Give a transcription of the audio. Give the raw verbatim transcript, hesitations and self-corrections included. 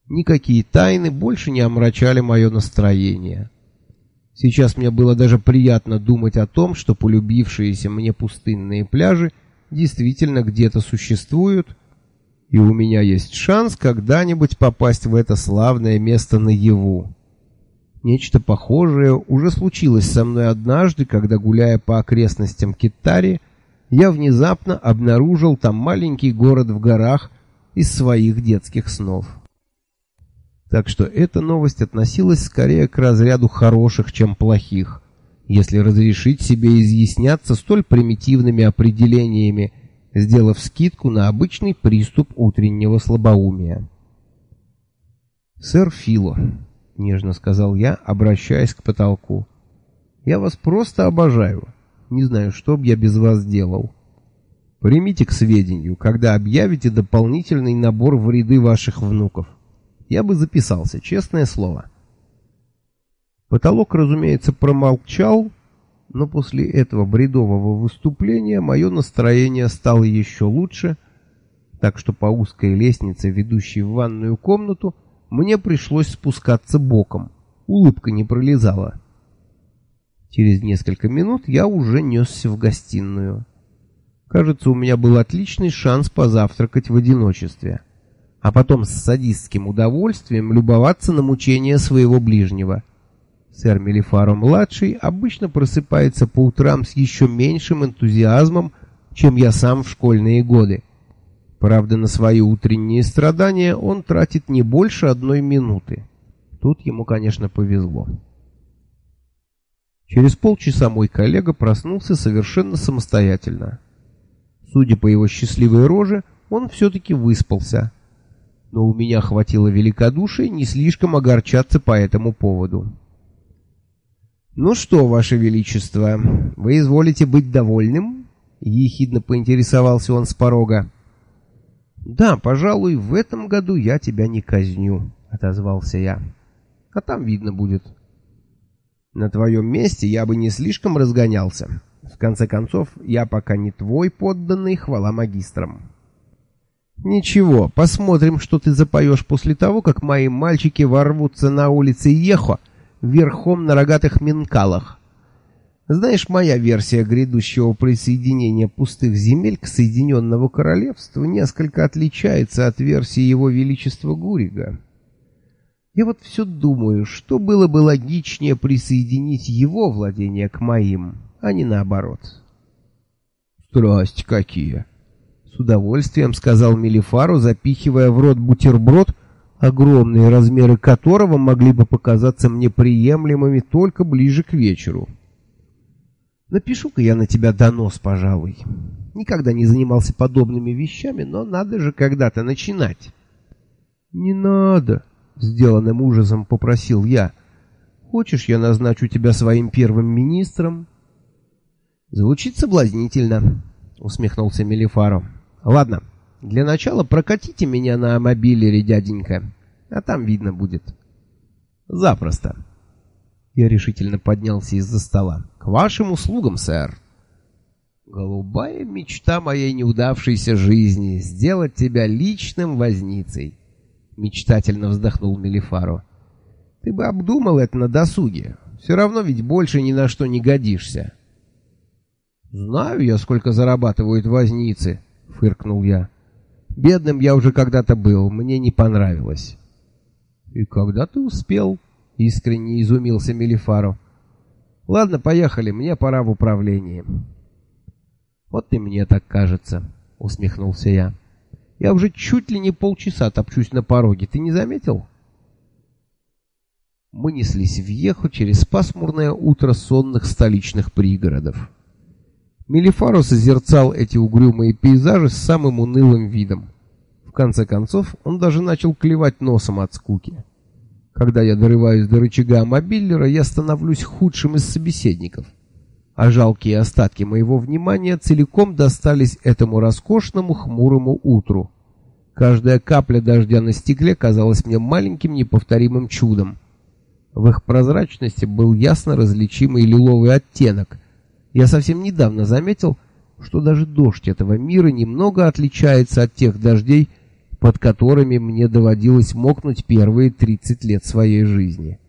Никакие тайны больше не омрачали мое настроение. Сейчас мне было даже приятно думать о том, что полюбившиеся мне пустынные пляжи действительно где-то существуют, и у меня есть шанс когда-нибудь попасть в это славное место наяву. Нечто похожее уже случилось со мной однажды, когда, гуляя по окрестностям Киттари, я внезапно обнаружил там маленький город в горах из своих детских снов. Так что эта новость относилась скорее к разряду хороших, чем плохих, если разрешить себе изъясняться столь примитивными определениями, сделав скидку на обычный приступ утреннего слабоумия. «Сэр Фило», — нежно сказал я, обращаясь к потолку, — «я вас просто обожаю. Не знаю, что б я без вас делал. Примите к сведению, когда объявите дополнительный набор в ряды ваших внуков. Я бы записался, честное слово». Потолок, разумеется, промолчал, но после этого бредового выступления мое настроение стало еще лучше, так что по узкой лестнице, ведущей в ванную комнату, мне пришлось спускаться боком. Улыбка не пролезала. Через несколько минут я уже несся в гостиную. Кажется, у меня был отличный шанс позавтракать в одиночестве, а потом с садистским удовольствием любоваться на мучения своего ближнего. Сэр Мелифаро-младший обычно просыпается по утрам с еще меньшим энтузиазмом, чем я сам в школьные годы. Правда, на свои утренние страдания он тратит не больше одной минуты. Тут ему, конечно, повезло. Через полчаса мой коллега проснулся совершенно самостоятельно. Судя по его счастливой роже, он все-таки выспался. Но у меня хватило великодушия не слишком огорчаться по этому поводу. «Ну что, Ваше Величество, вы изволите быть довольным?» — ехидно поинтересовался он с порога. «Да, пожалуй, в этом году я тебя не казню», — отозвался я. «А там видно будет». «На твоем месте я бы не слишком разгонялся. В конце концов, я пока не твой подданный, хвала магистрам». «Ничего, посмотрим, что ты запоешь после того, как мои мальчики ворвутся на улице Ехо верхом на рогатых минкалах. Знаешь, моя версия грядущего присоединения пустых земель к Соединенному Королевству несколько отличается от версии Его Величества Гурига. Я вот все думаю, что было бы логичнее присоединить его владения к моим, а не наоборот». «Страсть какие!» — с удовольствием сказал Мелифаро, запихивая в рот бутерброд, огромные размеры которого могли бы показаться мне приемлемыми только ближе к вечеру. «Напишу-ка я на тебя донос, пожалуй. Никогда не занимался подобными вещами, но надо же когда-то начинать». «Не надо», — сделанным ужасом попросил я. «Хочешь, я назначу тебя своим первым министром?» «Звучит соблазнительно», — усмехнулся Мелифаро. «Ладно, для начала прокатите меня на мобилере, дяденька, а там видно будет». «Запросто». Я решительно поднялся из-за стола. «К вашим услугам, сэр». «Голубая мечта моей неудавшейся жизни — сделать тебя личным возницей», — мечтательно вздохнул Мелифаро. «Ты бы обдумал это на досуге. Все равно ведь больше ни на что не годишься». «Знаю я, сколько зарабатывают возницы», — фыркнул я. «Бедным я уже когда-то был, мне не понравилось». «И когда ты успел?» — искренне изумился Мелифаро. «Ладно, поехали, мне пора в управление». «Вот и мне так кажется», — усмехнулся я. «Я уже чуть ли не полчаса топчусь на пороге, ты не заметил?» Мы неслись в Ехо через пасмурное утро сонных столичных пригородов. Мелифаро созерцал эти угрюмые пейзажи с самым унылым видом. В конце концов, он даже начал клевать носом от скуки. Когда я дорываюсь до рычага мобиллера, я становлюсь худшим из собеседников, а жалкие остатки моего внимания целиком достались этому роскошному хмурому утру. Каждая капля дождя на стекле казалась мне маленьким неповторимым чудом. В их прозрачности был ясно различимый лиловый оттенок. Я совсем недавно заметил, что даже дождь этого мира немного отличается от тех дождей, под которыми мне доводилось мокнуть первые тридцать лет своей жизни.